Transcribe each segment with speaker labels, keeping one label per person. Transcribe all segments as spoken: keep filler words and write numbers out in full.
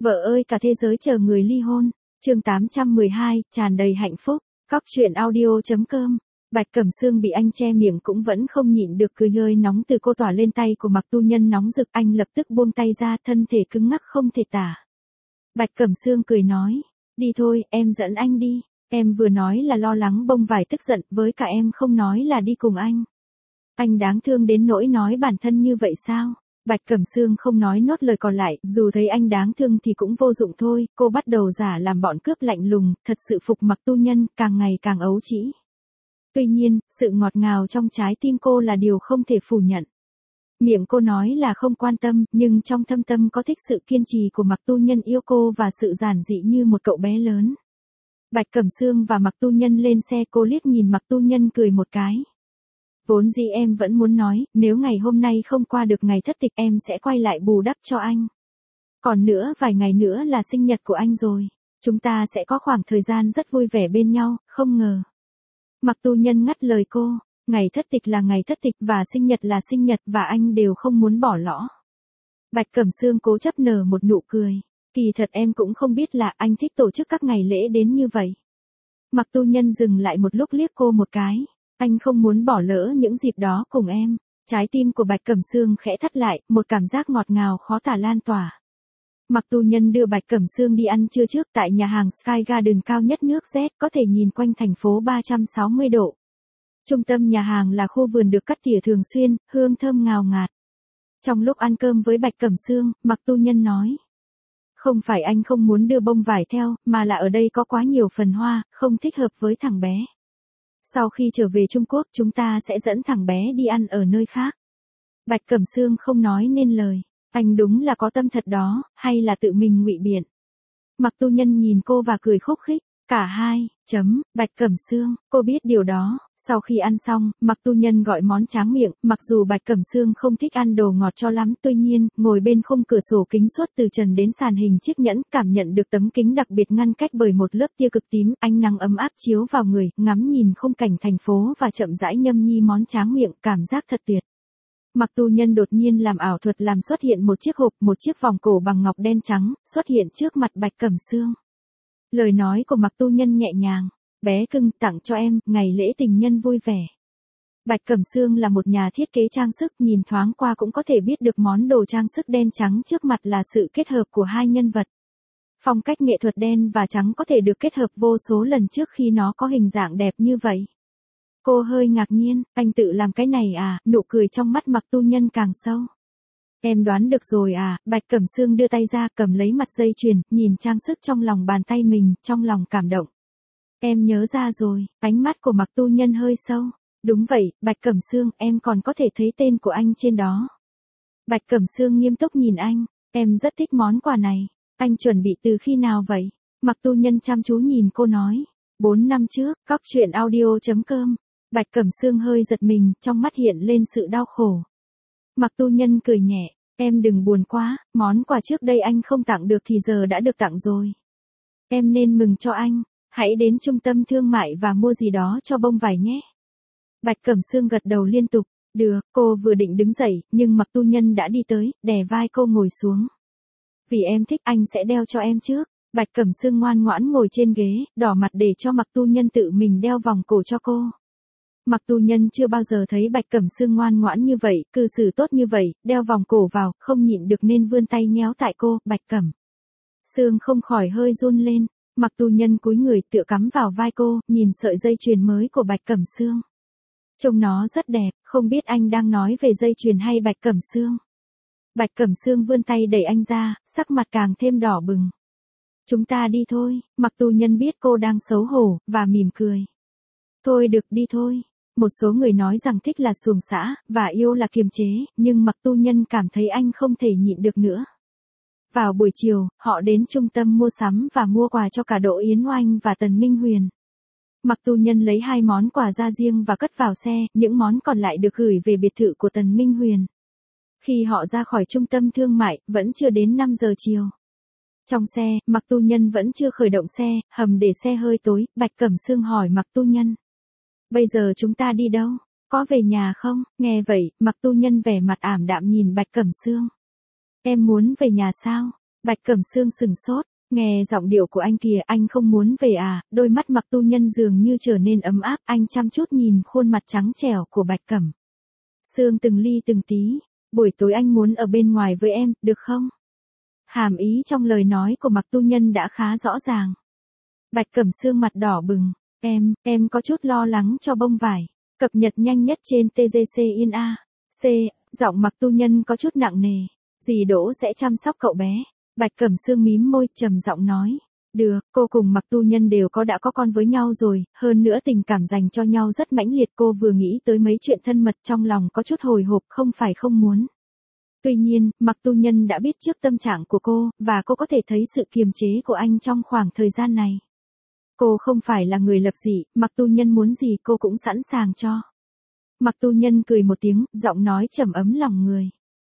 Speaker 1: Vợ ơi cả thế giới chờ người ly hôn. Chương tám trăm mười hai, tràn đầy hạnh phúc. Cóc truyện audio chấm com. Bạch Cẩm Sương bị anh che miệng cũng vẫn không nhịn được cười hơi nóng từ cô tỏa lên tay của Mạc Tu Nhân nóng rực, anh lập tức buông tay ra, thân thể cứng ngắc không thể tả. Bạch Cẩm Sương cười nói, đi thôi, em dẫn anh đi. Em vừa nói là lo lắng bông vải tức giận, với cả em không nói là đi cùng anh. Anh đáng thương đến nỗi nói bản thân như vậy sao? Bạch Cẩm Sương không nói nốt lời còn lại, dù thấy anh đáng thương thì cũng vô dụng thôi, cô bắt đầu giả làm bọn cướp lạnh lùng, thật sự phục Mạc Tu Nhân, càng ngày càng ấu trĩ. Tuy nhiên, sự ngọt ngào trong trái tim cô là điều không thể phủ nhận. Miệng cô nói là không quan tâm, nhưng trong thâm tâm có thích sự kiên trì của Mạc Tu Nhân yêu cô và sự giản dị như một cậu bé lớn. Bạch Cẩm Sương và Mạc Tu Nhân lên xe, cô liếc nhìn Mạc Tu Nhân cười một cái. Vốn dĩ em vẫn muốn nói, nếu ngày hôm nay không qua được ngày thất tịch em sẽ quay lại bù đắp cho anh. Còn nữa vài ngày nữa là sinh nhật của anh rồi. Chúng ta sẽ có khoảng thời gian rất vui vẻ bên nhau, không ngờ. Mạc Tu Nhân ngắt lời cô, ngày thất tịch là ngày thất tịch và sinh nhật là sinh nhật và anh đều không muốn bỏ lỡ. Bạch Cẩm Sương cố chấp nở một nụ cười. Kỳ thật em cũng không biết là anh thích tổ chức các ngày lễ đến như vậy. Mạc Tu Nhân dừng lại một lúc liếc cô một cái. Anh không muốn bỏ lỡ những dịp đó cùng em. Trái tim của Bạch Cẩm Sương khẽ thắt lại, một cảm giác ngọt ngào khó tả lan tỏa. Mạc Tu Nhân đưa Bạch Cẩm Sương đi ăn trưa trước tại nhà hàng Sky Garden cao nhất nước Z, có thể nhìn quanh thành phố ba trăm sáu mươi độ. Trung tâm nhà hàng là khu vườn được cắt tỉa thường xuyên, hương thơm ngào ngạt. Trong lúc ăn cơm với Bạch Cẩm Sương, Mạc Tu Nhân nói. Không phải anh không muốn đưa bông vải theo, mà là ở đây có quá nhiều phần hoa, không thích hợp với thằng bé. Sau khi trở về Trung Quốc chúng ta sẽ dẫn thằng bé đi ăn ở nơi khác. Bạch Cẩm Sương không nói nên lời. Anh đúng là có tâm thật đó, hay là tự mình ngụy biện. Mạc Tu Nhân nhìn cô và cười khúc khích. Cả hai, chấm, Bạch Cẩm Sương, cô biết điều đó. Sau khi ăn xong, Mạc Tu Nhân gọi món tráng miệng, mặc dù Bạch Cẩm Sương không thích ăn đồ ngọt cho lắm, tuy nhiên, ngồi bên khung cửa sổ kính suốt từ trần đến sàn hình chiếc nhẫn, cảm nhận được tấm kính đặc biệt ngăn cách bởi một lớp tia cực tím, ánh nắng ấm áp chiếu vào người, ngắm nhìn khung cảnh thành phố và chậm rãi nhâm nhi món tráng miệng, cảm giác thật tuyệt. Mạc Tu Nhân đột nhiên làm ảo thuật làm xuất hiện một chiếc hộp, một chiếc vòng cổ bằng ngọc đen trắng, xuất hiện trước mặt Bạch Cẩm Sương. Lời nói của Mạc Tu Nhân nhẹ nhàng, bé cưng tặng cho em, ngày lễ tình nhân vui vẻ. Bạch Cẩm Sương là một nhà thiết kế trang sức, nhìn thoáng qua cũng có thể biết được món đồ trang sức đen trắng trước mặt là sự kết hợp của hai nhân vật. Phong cách nghệ thuật đen và trắng có thể được kết hợp vô số lần trước khi nó có hình dạng đẹp như vậy. Cô hơi ngạc nhiên, anh tự làm cái này à, nụ cười trong mắt Mạc Tu Nhân càng sâu. Em đoán được rồi à, Bạch Cẩm Sương đưa tay ra cầm lấy mặt dây chuyền, nhìn trang sức trong lòng bàn tay mình, trong lòng cảm động. Em nhớ ra rồi, ánh mắt của Mạc Tu Nhân hơi sâu. Đúng vậy, Bạch Cẩm Sương, em còn có thể thấy tên của anh trên đó. Bạch Cẩm Sương nghiêm túc nhìn anh, em rất thích món quà này. Anh chuẩn bị từ khi nào vậy? Mạc Tu Nhân chăm chú nhìn cô nói. Bốn năm trước, cóc truyện audio chấm com. Bạch Cẩm Sương hơi giật mình, trong mắt hiện lên sự đau khổ. Mạc Tu Nhân cười nhẹ, em đừng buồn quá, món quà trước đây anh không tặng được thì giờ đã được tặng rồi. Em nên mừng cho anh, hãy đến trung tâm thương mại và mua gì đó cho bông vải nhé. Bạch Cẩm Sương gật đầu liên tục, được, cô vừa định đứng dậy, nhưng Mạc Tu Nhân đã đi tới, đè vai cô ngồi xuống. Vì em thích anh sẽ đeo cho em trước. Bạch Cẩm Sương ngoan ngoãn ngồi trên ghế, đỏ mặt để cho Mạc Tu Nhân tự mình đeo vòng cổ cho cô. Mạc Tu Nhân chưa bao giờ thấy Bạch Cẩm Sương ngoan ngoãn như vậy, cư xử tốt như vậy, đeo vòng cổ vào, không nhịn được nên vươn tay nhéo tại cô, Bạch Cẩm Sương không khỏi hơi run lên. Mạc Tu Nhân cúi người tựa cắm vào vai cô, nhìn sợi dây chuyền mới của Bạch Cẩm Sương. Trông nó rất đẹp, không biết anh đang nói về dây chuyền hay Bạch Cẩm Sương. Bạch Cẩm Sương vươn tay đẩy anh ra, sắc mặt càng thêm đỏ bừng. Chúng ta đi thôi, Mạc Tu Nhân biết cô đang xấu hổ, và mỉm cười. Thôi được đi thôi. Một số người nói rằng thích là xuồng xã, và yêu là kiềm chế, nhưng Mạc Tu Nhân cảm thấy anh không thể nhịn được nữa. Vào buổi chiều, họ đến trung tâm mua sắm và mua quà cho cả Đỗ Yến Oanh và Tần Minh Huyền. Mạc Tu Nhân lấy hai món quà ra riêng và cất vào xe, những món còn lại được gửi về biệt thự của Tần Minh Huyền. Khi họ ra khỏi trung tâm thương mại, vẫn chưa đến năm giờ chiều. Trong xe, Mạc Tu Nhân vẫn chưa khởi động xe, hầm để xe hơi tối, Bạch Cẩm Sương hỏi Mạc Tu Nhân. Bây giờ chúng ta đi đâu? Có về nhà không? Nghe vậy, Mạc Tu Nhân vẻ mặt ảm đạm nhìn Bạch Cẩm Sương. Em muốn về nhà sao? Bạch Cẩm Sương sừng sốt, nghe giọng điệu của anh kìa, anh không muốn về à? Đôi mắt Mặc Tu Nhân dường như trở nên ấm áp, anh chăm chút nhìn khuôn mặt trắng trẻo của Bạch Cẩm Sương từng ly từng tí. Buổi tối anh muốn ở bên ngoài với em, được không? Hàm ý trong lời nói của Mặc Tu Nhân đã khá rõ ràng. Bạch Cẩm Sương mặt đỏ bừng, em, em có chút lo lắng cho bông vải. Cập nhật nhanh nhất trên tê giê xê in a. C, giọng Mặc Tu Nhân có chút nặng nề. Dì Đỗ sẽ chăm sóc cậu bé. Bạch Cẩm Sương mím môi, trầm giọng nói. Được, cô cùng Mặc Tu Nhân đều có đã có con với nhau rồi, hơn nữa tình cảm dành cho nhau rất mãnh liệt. Cô vừa nghĩ tới mấy chuyện thân mật trong lòng có chút hồi hộp, không phải không muốn. Tuy nhiên, Mặc Tu Nhân đã biết trước tâm trạng của cô, và cô có thể thấy sự kiềm chế của anh trong khoảng thời gian này. Cô không phải là người lập dị, Mặc Tu Nhân muốn gì cô cũng sẵn sàng cho. Mặc Tu Nhân cười một tiếng, giọng nói trầm ấm lòng người.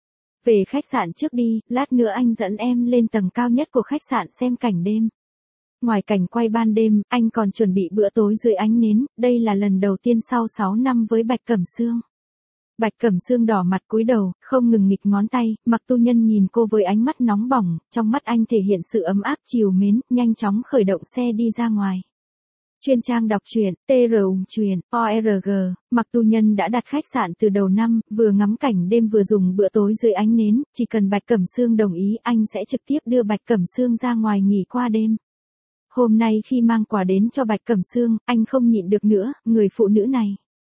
Speaker 1: Về khách sạn trước đi, lát nữa anh dẫn em lên tầng cao nhất của khách sạn xem cảnh đêm. Ngoài cảnh quay ban đêm, anh còn chuẩn bị bữa tối dưới ánh nến, đây là lần đầu tiên sau sáu năm với Bạch Cẩm Sương. Bạch Cẩm Sương đỏ mặt cúi đầu, không ngừng nghịch ngón tay, Mặc Tu Nhân nhìn cô với ánh mắt nóng bỏng, trong mắt anh thể hiện sự ấm áp trìu mến, nhanh chóng khởi động xe đi ra ngoài. Chuyên trang đọc truyện, tê rờ ùng truyện, o rờ giê, Mặc Tu Nhân đã đặt khách sạn từ đầu năm, vừa ngắm cảnh đêm vừa dùng bữa tối dưới ánh nến, chỉ cần Bạch Cẩm Sương đồng ý anh sẽ trực tiếp đưa Bạch Cẩm Sương ra ngoài nghỉ qua đêm. Hôm nay khi mang quà đến cho Bạch Cẩm Sương, anh không nhịn được nữa, người phụ nữ này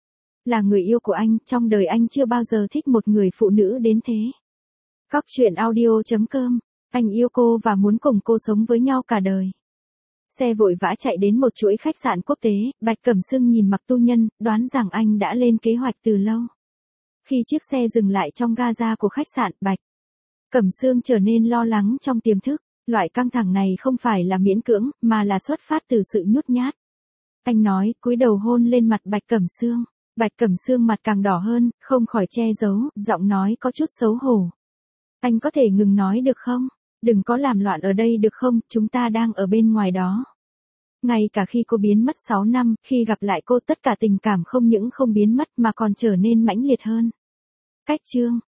Speaker 1: là người yêu của anh, trong đời anh chưa bao giờ thích một người phụ nữ đến thế. Cóc truyện audio chấm com, anh yêu cô và muốn cùng cô sống với nhau cả đời. Xe vội vã chạy đến một chuỗi khách sạn quốc tế, Bạch Cẩm Sương nhìn Mặc Tu Nhân, đoán rằng anh đã lên kế hoạch từ lâu. Khi chiếc xe dừng lại trong ga-ra của khách sạn, Bạch Cẩm Sương trở nên lo lắng trong tiềm thức, loại căng thẳng này không phải là miễn cưỡng, mà là xuất phát từ sự nhút nhát. Anh nói, cúi đầu hôn lên mặt Bạch Cẩm Sương. Bạch Cẩm Sương mặt càng đỏ hơn, không khỏi che giấu, giọng nói có chút xấu hổ. Anh có thể ngừng nói được không? Đừng có làm loạn ở đây được không, chúng ta đang ở bên ngoài đó. Ngay cả khi cô biến mất sáu năm, khi gặp lại cô tất cả tình cảm không những không biến mất mà còn trở nên mãnh liệt hơn. Cách chương